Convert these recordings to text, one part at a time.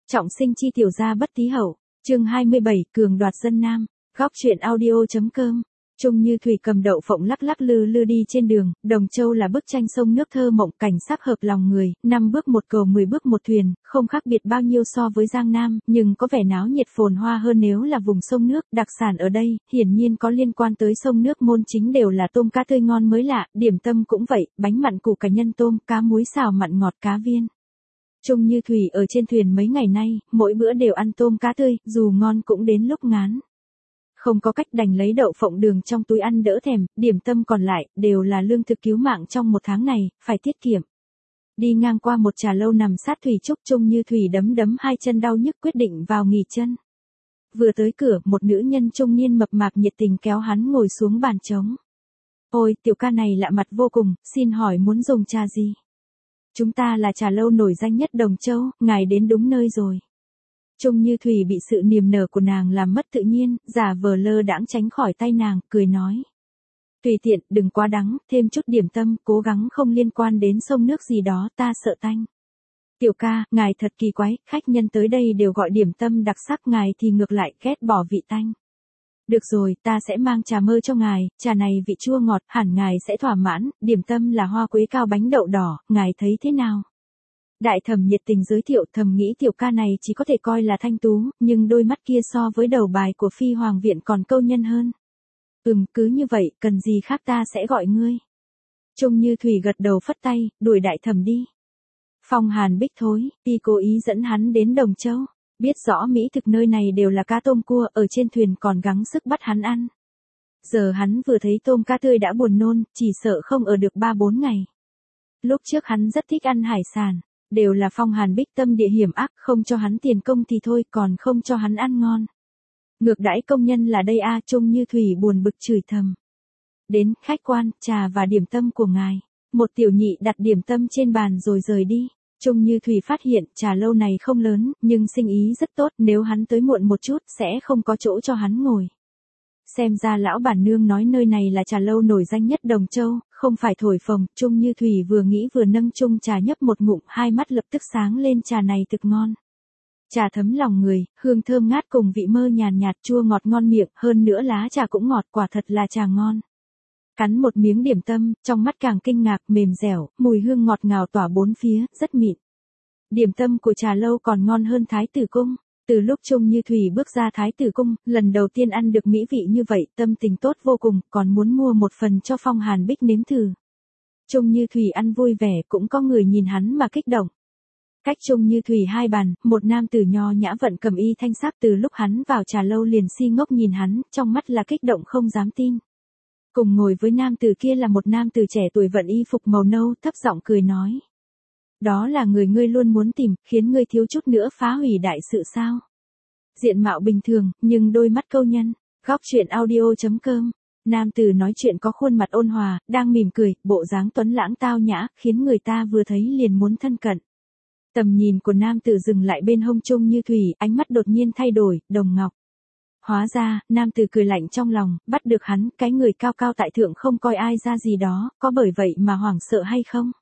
Trọng sinh chi tiểu gia bất tí hậu, chương 27, cường đoạt dân nam, góc truyện audio.com. Trung Như Thủy cầm đậu phộng lắc lắc lư lư đi trên đường, Đồng Châu là bức tranh sông nước thơ mộng, cảnh sắc hợp lòng người, 5 bước một cầu 10 bước một thuyền, không khác biệt bao nhiêu so với Giang Nam, nhưng có vẻ náo nhiệt phồn hoa hơn nếu là vùng sông nước. Đặc sản ở đây, hiển nhiên có liên quan tới sông nước, môn chính đều là tôm cá tươi ngon mới lạ, điểm tâm cũng vậy, bánh mặn củ cải nhân tôm, cá muối xào mặn ngọt, cá viên. Trung Như Thủy ở trên thuyền mấy ngày nay, mỗi bữa đều ăn tôm cá tươi, dù ngon cũng đến lúc ngán. Không có cách đành lấy đậu phộng đường trong túi ăn đỡ thèm, điểm tâm còn lại, đều là lương thực cứu mạng trong một tháng này, phải tiết kiệm. Đi ngang qua một trà lâu nằm sát thủy trúc, Trung Như Thủy đấm đấm hai chân đau nhức quyết định vào nghỉ chân. Vừa tới cửa, một nữ nhân trung niên mập mạp nhiệt tình kéo hắn ngồi xuống bàn trống. Ôi, tiểu ca này lạ mặt vô cùng, xin hỏi muốn dùng trà gì? Chúng ta là trà lâu nổi danh nhất Đồng Châu, ngài đến đúng nơi rồi. Trung Như Thủy bị sự niềm nở của nàng làm mất tự nhiên, giả vờ lơ đãng tránh khỏi tay nàng, cười nói. Tùy tiện, đừng quá đắng, thêm chút điểm tâm, cố gắng không liên quan đến sông nước gì đó, ta sợ tanh. Tiểu ca, ngài thật kỳ quái, khách nhân tới đây đều gọi điểm tâm đặc sắc, ngài thì ngược lại ghét bỏ vị tanh. Được rồi, ta sẽ mang trà mơ cho ngài, trà này vị chua ngọt, hẳn ngài sẽ thỏa mãn, điểm tâm là hoa quế cao bánh đậu đỏ, ngài thấy thế nào? Đại thẩm nhiệt tình giới thiệu, thầm nghĩ tiểu ca này chỉ có thể coi là thanh tú, nhưng đôi mắt kia so với đầu bài của phi hoàng viện còn câu nhân hơn. Cứ như vậy, cần gì khác ta sẽ gọi ngươi. Trung Như Thủy gật đầu phất tay, đuổi đại thẩm đi. Phong Hàn Bích thối, y cố ý dẫn hắn đến Đồng Châu, biết rõ mỹ thực nơi này đều là cá tôm cua, ở trên thuyền còn gắng sức bắt hắn ăn. Giờ hắn vừa thấy tôm cá tươi đã buồn nôn, chỉ sợ không ở được 3-4 ngày. Lúc trước hắn rất thích ăn hải sản. Đều là Phong Hàn Bích tâm địa hiểm ác, không cho hắn tiền công thì thôi, còn không cho hắn ăn ngon. Ngược đãi công nhân là đây a. Trung Như Thủy buồn bực chửi thầm. Đến, khách quan, trà và điểm tâm của ngài. Một tiểu nhị đặt điểm tâm trên bàn rồi rời đi. Trung Như Thủy phát hiện trà lâu này không lớn, nhưng sinh ý rất tốt, nếu hắn tới muộn một chút sẽ không có chỗ cho hắn ngồi. Xem ra lão bản nương nói nơi này là trà lâu nổi danh nhất Đồng Châu, không phải thổi phồng. Trung Như Thủy vừa nghĩ vừa nâng chung trà nhấp một ngụm, hai mắt lập tức sáng lên, trà này thực ngon. Trà thấm lòng người, hương thơm ngát cùng vị mơ nhàn nhạt, chua ngọt ngon miệng, hơn nữa lá trà cũng ngọt, quả thật là trà ngon. Cắn một miếng điểm tâm, trong mắt càng kinh ngạc, mềm dẻo, mùi hương ngọt ngào tỏa bốn phía, rất mịn. Điểm tâm của trà lâu còn ngon hơn Thái Tử Cung. Từ lúc Trung Như Thủy bước ra Thái Tử Cung, lần đầu tiên ăn được mỹ vị như vậy, tâm tình tốt vô cùng, còn muốn mua một phần cho Phong Hàn Bích nếm thử. Trung Như Thủy ăn vui vẻ, cũng có người nhìn hắn mà kích động. Cách Trung Như Thủy 2 bàn, một nam tử nho nhã vận cầm y thanh sắc, từ lúc hắn vào trà lâu liền si ngốc nhìn hắn, trong mắt là kích động không dám tin. Cùng ngồi với nam tử kia là một nam tử trẻ tuổi vận y phục màu nâu, thấp giọng cười nói. Đó là người ngươi luôn muốn tìm, khiến ngươi thiếu chút nữa phá hủy đại sự sao? Diện mạo bình thường, nhưng đôi mắt câu nhân. Góc truyện audio.com. Nam tử nói chuyện có khuôn mặt ôn hòa, đang mỉm cười, bộ dáng tuấn lãng tao nhã, khiến người ta vừa thấy liền muốn thân cận. Tầm nhìn của nam tử dừng lại bên hông Trung Như Thủy, ánh mắt đột nhiên thay đổi, Đồng Ngọc. Hóa ra, nam tử cười lạnh trong lòng, bắt được hắn, cái người cao cao tại thượng không coi ai ra gì đó, có bởi vậy mà hoảng sợ hay không?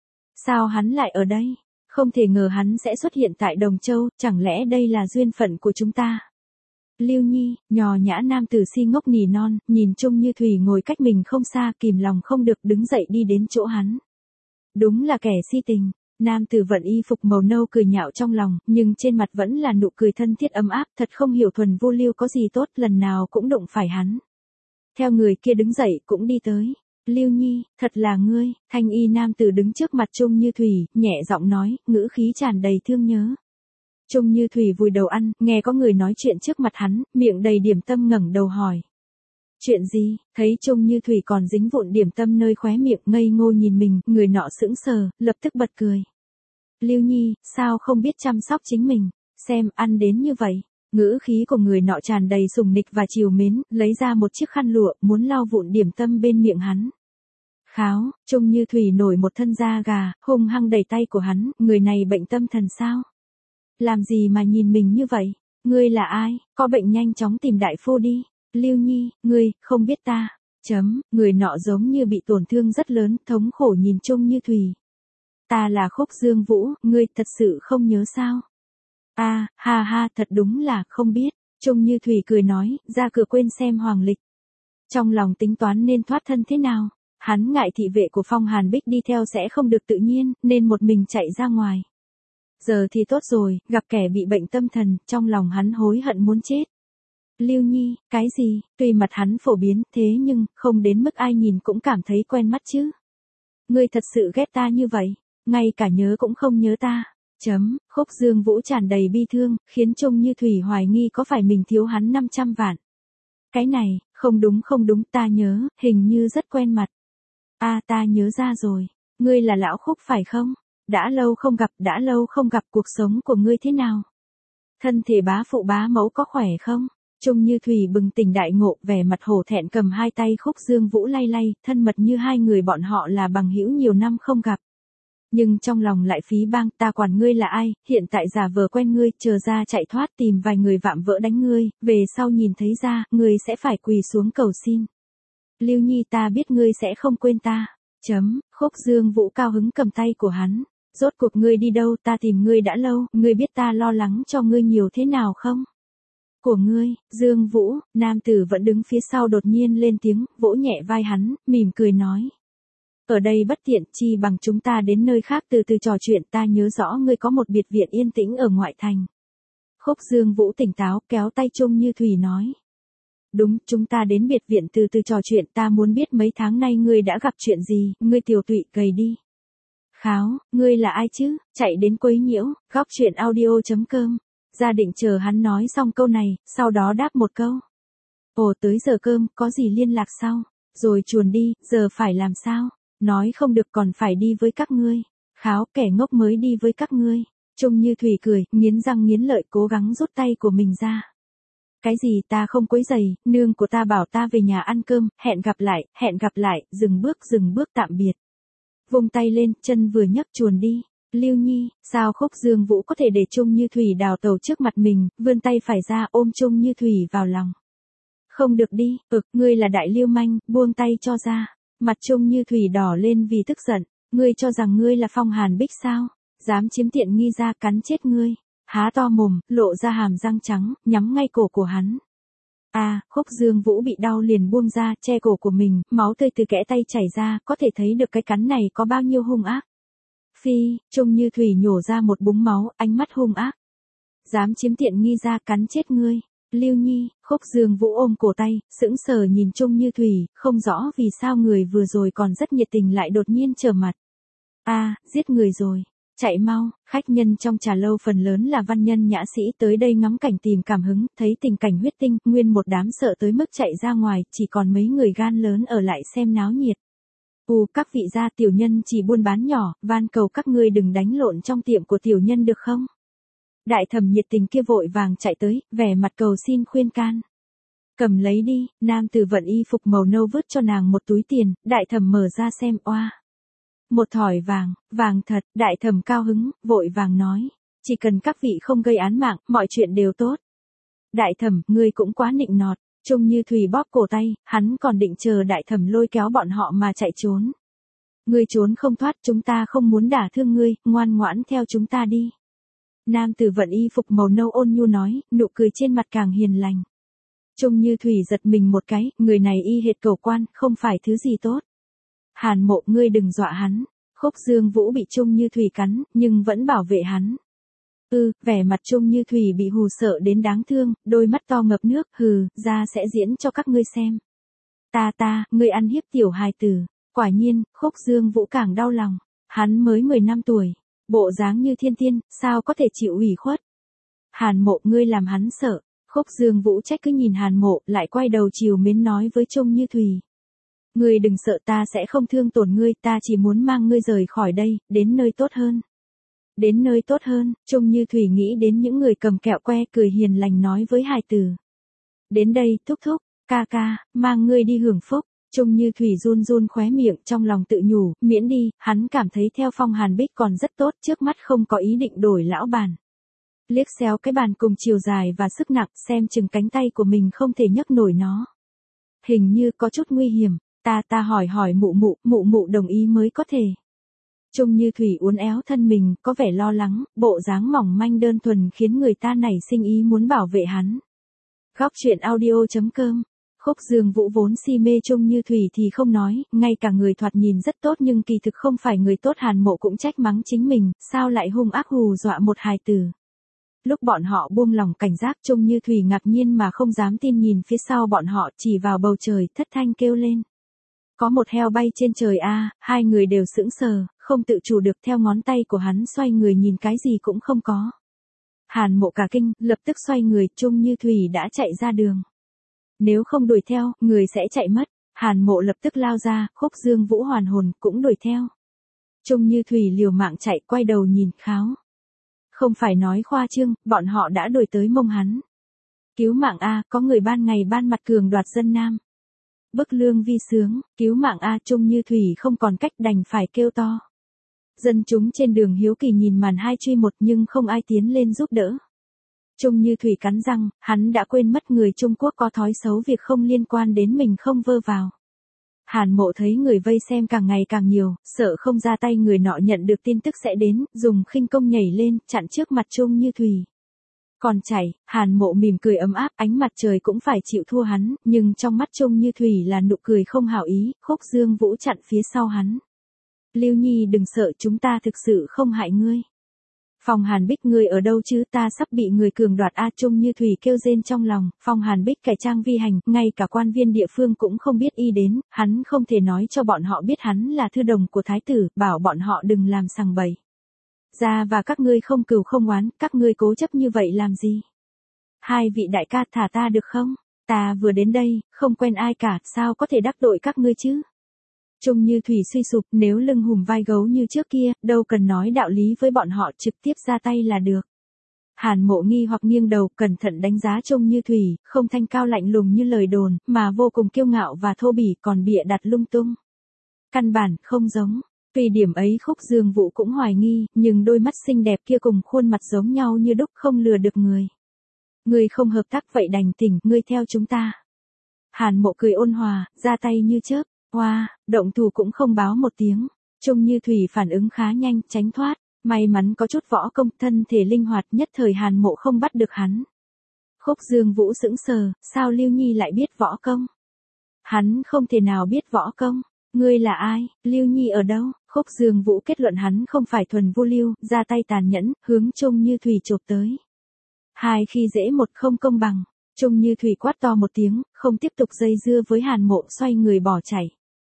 Sao hắn lại ở đây? Không thể ngờ hắn sẽ xuất hiện tại Đồng Châu, chẳng lẽ đây là duyên phận của chúng ta? Lưu Nhi, nhò nhã nam tử si ngốc nỉ non, nhìn Trung Như Thủy ngồi cách mình không xa, kìm lòng không được đứng dậy đi đến chỗ hắn. Đúng là kẻ si tình. Nam tử vận y phục màu nâu cười nhạo trong lòng, nhưng trên mặt vẫn là nụ cười thân thiết ấm áp, thật không hiểu thuần vô lưu có gì tốt, lần nào cũng đụng phải hắn. Theo người kia đứng dậy cũng đi tới. Lưu Nhi, thật là ngươi. Thanh y nam tử đứng trước mặt Trung Như Thủy, nhẹ giọng nói, ngữ khí tràn đầy thương nhớ. Trung Như Thủy vùi đầu ăn, nghe có người nói chuyện trước mặt hắn, miệng đầy điểm tâm ngẩng đầu hỏi. Chuyện gì? Thấy Trung Như Thủy còn dính vụn điểm tâm nơi khóe miệng, ngây ngô nhìn mình, người nọ sững sờ, lập tức bật cười. Lưu Nhi, sao không biết chăm sóc chính mình, xem ăn đến như vậy. Ngữ khí của người nọ tràn đầy sùng nịch và trìu mến, lấy ra một chiếc khăn lụa, muốn lau vụn điểm tâm bên miệng hắn. Kháo, Trung Như Thủy nổi một thân da gà, hung hăng đẩy tay của hắn, người này bệnh tâm thần sao? Làm gì mà nhìn mình như vậy? Ngươi là ai? Có bệnh nhanh chóng tìm đại phu đi. Lưu Nhi, ngươi, không biết ta. Người nọ giống như bị tổn thương rất lớn, thống khổ nhìn Trung Như Thủy. Ta là Khúc Dương Vũ, ngươi thật sự không nhớ sao? Ha ha, thật đúng là không biết. Trung Như Thủy cười nói, ra cửa quên xem hoàng lịch. Trong lòng tính toán nên thoát thân thế nào. Hắn ngại thị vệ của Phong Hàn Bích đi theo sẽ không được tự nhiên, nên một mình chạy ra ngoài. Giờ thì tốt rồi, gặp kẻ bị bệnh tâm thần, trong lòng hắn hối hận muốn chết. Lưu Nhi, cái gì, tuy mặt hắn phổ biến, thế nhưng, không đến mức ai nhìn cũng cảm thấy quen mắt chứ. Ngươi thật sự ghét ta như vậy, ngay cả nhớ cũng không nhớ ta. Khúc Dương Vũ tràn đầy bi thương, khiến Trung Như Thủy hoài nghi có phải mình thiếu hắn 500 vạn. Cái này, không đúng, ta nhớ, hình như rất quen mặt. Ta nhớ ra rồi, ngươi là lão Khúc phải không? Đã lâu không gặp, cuộc sống của ngươi thế nào? Thân thể bá phụ bá mẫu có khỏe không? Trung Như Thủy bừng tỉnh đại ngộ, vẻ mặt hổ thẹn cầm hai tay Khúc Dương Vũ lay lay, thân mật như hai người bọn họ là bằng hữu nhiều năm không gặp. Nhưng trong lòng lại phí bang, ta quản ngươi là ai, hiện tại giả vờ quen ngươi, chờ ra chạy thoát tìm vài người vạm vỡ đánh ngươi, về sau nhìn thấy ra, ngươi sẽ phải quỳ xuống cầu xin. Lưu Nhi, ta biết ngươi sẽ không quên ta. Khúc Dương Vũ cao hứng cầm tay của hắn. Rốt cuộc ngươi đi đâu, ta tìm ngươi đã lâu, ngươi biết ta lo lắng cho ngươi nhiều thế nào không? Của ngươi, Dương Vũ, nam tử vẫn đứng phía sau đột nhiên lên tiếng, vỗ nhẹ vai hắn, mỉm cười nói. Ở đây bất tiện, chi bằng chúng ta đến nơi khác từ từ trò chuyện, ta nhớ rõ ngươi có một biệt viện yên tĩnh ở ngoại thành. Khúc Dương Vũ tỉnh táo, kéo tay Trung Như Thủy nói. Đúng, chúng ta đến biệt viện từ từ trò chuyện, ta muốn biết mấy tháng nay ngươi đã gặp chuyện gì, ngươi tiểu tụy gầy đi. Kháo, ngươi là ai chứ, chạy đến quấy nhiễu, góc chuyện audio.com. Gia định chờ hắn nói xong câu này, sau đó đáp một câu. Ồ, tới giờ cơm, có gì liên lạc sau? Rồi chuồn đi, giờ phải làm sao? Nói không được còn phải đi với các ngươi. Kháo, kẻ ngốc mới đi với các ngươi. Trung Như Thủy cười, nghiến răng nghiến lợi cố gắng rút tay của mình ra. Cái gì, ta không quấy giày, nương của ta bảo ta về nhà ăn cơm, hẹn gặp lại, dừng bước tạm biệt. Vung tay lên, chân vừa nhấc chuồn đi. Lưu Nhi, sao Khúc Dương Vũ có thể để Trung Như Thủy đào tẩu trước mặt mình, vươn tay phải ra ôm Trung Như Thủy vào lòng. Không được đi, ngươi là đại lưu manh, buông tay cho ra. Mặt Trung Như Thủy đỏ lên vì tức giận, ngươi cho rằng ngươi là Phong Hàn Bích sao? Dám chiếm tiện nghi ra cắn chết ngươi. Há to mồm, lộ ra hàm răng trắng, nhắm ngay cổ của hắn. Khúc Dương Vũ bị đau liền buông ra, che cổ của mình, máu tươi từ kẽ tay chảy ra, có thể thấy được cái cắn này có bao nhiêu hung ác. Phi, Trung Như Thủy nhổ ra một búng máu, ánh mắt hung ác. Dám chiếm tiện nghi ra cắn chết ngươi. Lưu Nhi, Khúc Dương Vũ ôm cổ tay, sững sờ nhìn Trung Như Thủy, không rõ vì sao người vừa rồi còn rất nhiệt tình lại đột nhiên trở mặt. Giết người rồi. Chạy mau, khách nhân trong trà lâu phần lớn là văn nhân nhã sĩ tới đây ngắm cảnh tìm cảm hứng, thấy tình cảnh huyết tinh, nguyên một đám sợ tới mức chạy ra ngoài, chỉ còn mấy người gan lớn ở lại xem náo nhiệt. Các vị gia, tiểu nhân chỉ buôn bán nhỏ, van cầu các ngươi đừng đánh lộn trong tiệm của tiểu nhân được không? Đại thẩm nhiệt tình kia vội vàng chạy tới, vẻ mặt cầu xin khuyên can. Cầm lấy đi, nam tử vận y phục màu nâu vứt cho nàng một túi tiền, đại thẩm mở ra xem, một thỏi vàng, vàng thật, đại thẩm cao hứng, vội vàng nói. Chỉ cần các vị không gây án mạng, mọi chuyện đều tốt. Đại thẩm, ngươi cũng quá nịnh nọt. Trung Như Thủy bóp cổ tay, hắn còn định chờ đại thẩm lôi kéo bọn họ mà chạy trốn. Ngươi trốn không thoát, chúng ta không muốn đả thương ngươi, ngoan ngoãn theo chúng ta đi. Nam tử vận y phục màu nâu ôn nhu nói, nụ cười trên mặt càng hiền lành. Trung Như Thủy giật mình một cái, người này y hệt cầu quan, không phải thứ gì tốt. Hàn Mộ, ngươi đừng dọa hắn. Khúc Dương Vũ bị Trung Như Thủy cắn, nhưng vẫn bảo vệ hắn. Vẻ mặt Trung Như Thủy bị hù sợ đến đáng thương, đôi mắt to ngập nước, ra sẽ diễn cho các ngươi xem. Ngươi ăn hiếp tiểu hài tử. Quả nhiên, Khúc Dương Vũ càng đau lòng. Hắn mới 10 năm tuổi, bộ dáng như thiên tiên, sao có thể chịu ủy khuất. Hàn Mộ, ngươi làm hắn sợ. Khúc Dương Vũ trách cứ nhìn Hàn Mộ, lại quay đầu trìu mến nói với Trung Như Thủy. Ngươi đừng sợ, ta sẽ không thương tổn ngươi, ta chỉ muốn mang ngươi rời khỏi đây, đến nơi tốt hơn. Đến nơi tốt hơn, Trung Như Thủy nghĩ đến những người cầm kẹo que cười hiền lành nói với hài tử. Đến đây, thúc thúc, ca, mang ngươi đi hưởng phúc. Trung Như Thủy run run khóe miệng trong lòng tự nhủ, miễn đi, hắn cảm thấy theo Phong Hàn Bích còn rất tốt, trước mắt không có ý định đổi lão bàn. Liếc xéo cái bàn cùng chiều dài và sức nặng, xem chừng cánh tay của mình không thể nhấc nổi nó. Hình như có chút nguy hiểm, ta hỏi mụ mụ đồng ý mới có thể. Trung Như Thủy uốn éo thân mình, có vẻ lo lắng, bộ dáng mỏng manh đơn thuần khiến người ta nảy sinh ý muốn bảo vệ hắn. Góc truyện audio.com. Khúc Dương Vũ vốn si mê Trung Như Thủy thì không nói, ngay cả người thoạt nhìn rất tốt nhưng kỳ thực không phải người tốt. Hàn Mộ cũng trách mắng chính mình, sao lại hung ác hù dọa một hài tử. Lúc bọn họ buông lòng cảnh giác, Trung Như Thủy ngạc nhiên mà không dám tin nhìn phía sau bọn họ, chỉ vào bầu trời, thất thanh kêu lên. Có một heo bay trên trời a. Hai người đều sững sờ, không tự chủ được theo ngón tay của hắn xoay người nhìn cái gì cũng không có. Hàn Mộ cả kinh, lập tức xoay người, Trung Như Thủy đã chạy ra đường. Nếu không đuổi theo, người sẽ chạy mất. Hàn Mộ lập tức lao ra, Khúc Dương Vũ hoàn hồn, cũng đuổi theo. Trung Như Thủy liều mạng chạy, quay đầu nhìn, kháo. Không phải nói khoa trương, bọn họ đã đuổi tới mông hắn. Cứu mạng a, có người ban ngày ban mặt cường đoạt dân nam. Bức lương vi sướng, cứu mạng a. Trung Như Thủy không còn cách đành phải kêu to. Dân chúng trên đường hiếu kỳ nhìn màn 2 truy 1 nhưng không ai tiến lên giúp đỡ. Trung Như Thủy cắn răng, hắn đã quên mất người Trung Quốc có thói xấu việc không liên quan đến mình không vơ vào. Hàn Mộ thấy người vây xem càng ngày càng nhiều, sợ không ra tay người nọ nhận được tin tức sẽ đến, dùng khinh công nhảy lên, chặn trước mặt Trung Như Thủy. Còn chạy, Hàn Mộ mỉm cười ấm áp, ánh mặt trời cũng phải chịu thua hắn, nhưng trong mắt Trung Như Thủy là nụ cười không hảo ý. Khúc Dương Vũ chặn phía sau hắn. Lưu Nhi đừng sợ, chúng ta thực sự không hại ngươi. Phong Hàn Bích ngươi ở đâu chứ, ta sắp bị người cường đoạt a. Trung Như Thủy kêu rên trong lòng. Phong Hàn Bích cải trang vi hành, ngay cả quan viên địa phương cũng không biết y đến, hắn không thể nói cho bọn họ biết hắn là thư đồng của thái tử, bảo bọn họ đừng làm sằng bậy. Ra và các ngươi không cừu không oán, các ngươi cố chấp như vậy làm gì? Hai vị đại ca thả ta được không? Ta vừa đến đây, không quen ai cả, sao có thể đắc tội các ngươi chứ? Trung Như Thủy suy sụp, nếu lưng hùm vai gấu như trước kia, đâu cần nói đạo lý với bọn họ, trực tiếp ra tay là được. Hàn Mộ nghi hoặc nghiêng đầu, cẩn thận đánh giá Trung Như Thủy, không thanh cao lạnh lùng như lời đồn, mà vô cùng kiêu ngạo và thô bỉ, còn bịa đặt lung tung. Căn bản không giống. Vì điểm ấy Khúc Dương Vũ cũng hoài nghi, nhưng đôi mắt xinh đẹp kia cùng khuôn mặt giống nhau như đúc, không lừa được người. Ngươi không hợp tác vậy đành tỉnh, ngươi theo chúng ta. Hàn Mộ cười ôn hòa, ra tay như chớp. Hoa, động thủ cũng không báo một tiếng. Trung Như Thủy phản ứng khá nhanh, tránh thoát. May mắn có chút võ công, thân thể linh hoạt, nhất thời Hàn Mộ không bắt được hắn. Khúc Dương Vũ sững sờ, sao Lưu Nhi lại biết võ công? Hắn không thể nào biết võ công. Ngươi là ai, Lưu Nhi ở đâu? Khúc Dương Vũ kết luận hắn không phải thuần vô lưu, ra tay tàn nhẫn, hướng Trung Như Thủy chộp tới. Hai khi dễ một không công bằng. Trung Như Thủy quát to một tiếng, không tiếp tục dây dưa với Hàn Mộ, xoay người bỏ chạy.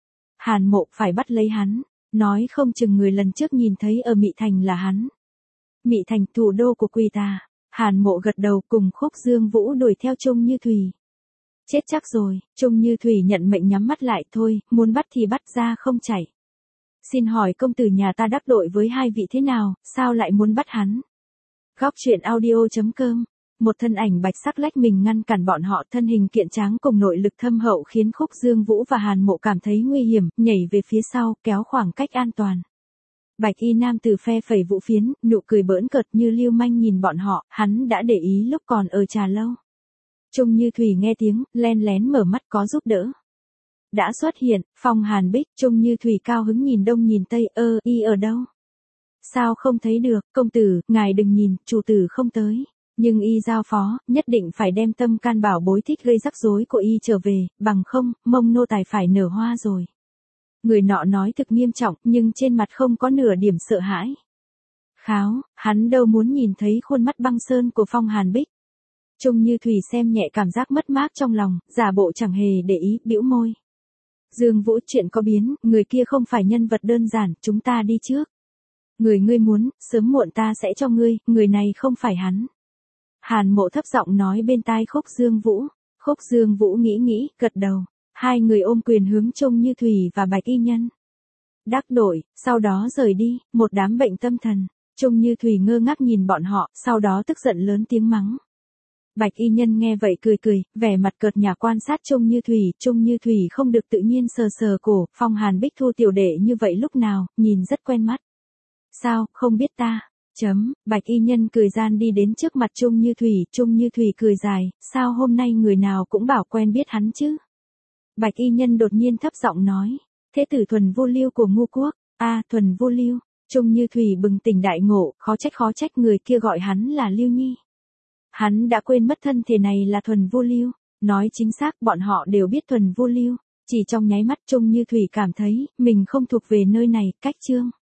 Hàn Mộ phải bắt lấy hắn, nói không chừng người lần trước nhìn thấy ở Mị Thành là hắn. Mị Thành, thủ đô của Quỳ Tà. Hàn Mộ gật đầu, cùng Khúc Dương Vũ đuổi theo Trung Như Thủy. Chết chắc rồi. Trung Như Thủy nhận mệnh nhắm mắt lại, thôi, muốn bắt thì bắt, ra không chạy. Xin hỏi công tử nhà ta đắc tội với hai vị thế nào, sao lại muốn bắt hắn? Góc truyện audio.com. Một thân ảnh bạch sắc lách mình ngăn cản bọn họ, thân hình kiện tráng cùng nội lực thâm hậu khiến Khúc Dương Vũ và Hàn Mộ cảm thấy nguy hiểm, nhảy về phía sau, kéo khoảng cách an toàn. Bạch y nam tử phe phẩy vũ phiến, nụ cười bỡn cợt như lưu manh nhìn bọn họ, hắn đã để ý lúc còn ở trà lâu. Trung Như Thủy nghe tiếng, len lén mở mắt, có giúp đỡ. Đã xuất hiện, Phong Hàn Bích. Trung Như Thủy cao hứng nhìn đông nhìn tây, y ở đâu? Sao không thấy được, công tử, ngài đừng nhìn, chủ tử không tới. Nhưng y giao phó, nhất định phải đem tâm can bảo bối thích gây rắc rối của y trở về, bằng không, mông nô tài phải nở hoa rồi. Người nọ nói thực nghiêm trọng, nhưng trên mặt không có nửa điểm sợ hãi. Kháo, hắn đâu muốn nhìn thấy khuôn mắt băng sơn của Phong Hàn Bích. Trung Như Thủy xem nhẹ cảm giác mất mát trong lòng, giả bộ chẳng hề để ý, bĩu môi. Dương Vũ, chuyện có biến, người kia không phải nhân vật đơn giản, chúng ta đi trước. Người ngươi muốn, sớm muộn ta sẽ cho ngươi, người này không phải hắn. Hàn Mộ thấp giọng nói bên tai Khúc Dương Vũ. Khúc Dương Vũ nghĩ, gật đầu. Hai người ôm quyền hướng Trung Như Thủy và Bạch y nhân. Đắc đội, sau đó rời đi, một đám bệnh tâm thần. Trung Như Thủy ngơ ngác nhìn bọn họ, sau đó tức giận lớn tiếng mắng. Bạch y nhân nghe vậy cười, vẻ mặt cợt nhả quan sát Trung Như Thủy. Trung Như Thủy không được tự nhiên sờ sờ cổ, Phong Hàn Bích thu tiểu đệ như vậy lúc nào, nhìn rất quen mắt. Sao, không biết ta? Bạch y nhân cười gian đi đến trước mặt Trung Như Thủy. Trung Như Thủy cười dài, sao hôm nay người nào cũng bảo quen biết hắn chứ? Bạch y nhân đột nhiên thấp giọng nói, thế tử thuần vô lưu của Ngu Quốc. Thuần vô lưu. Trung Như Thủy bừng tỉnh đại ngộ, khó trách người kia gọi hắn là Lưu Nhi. Hắn đã quên mất thân thể này là Thuần Vu Lưu, nói chính xác bọn họ đều biết Thuần Vu Lưu, chỉ trong nháy mắt Trung Như Thủy cảm thấy mình không thuộc về nơi này, cách Trương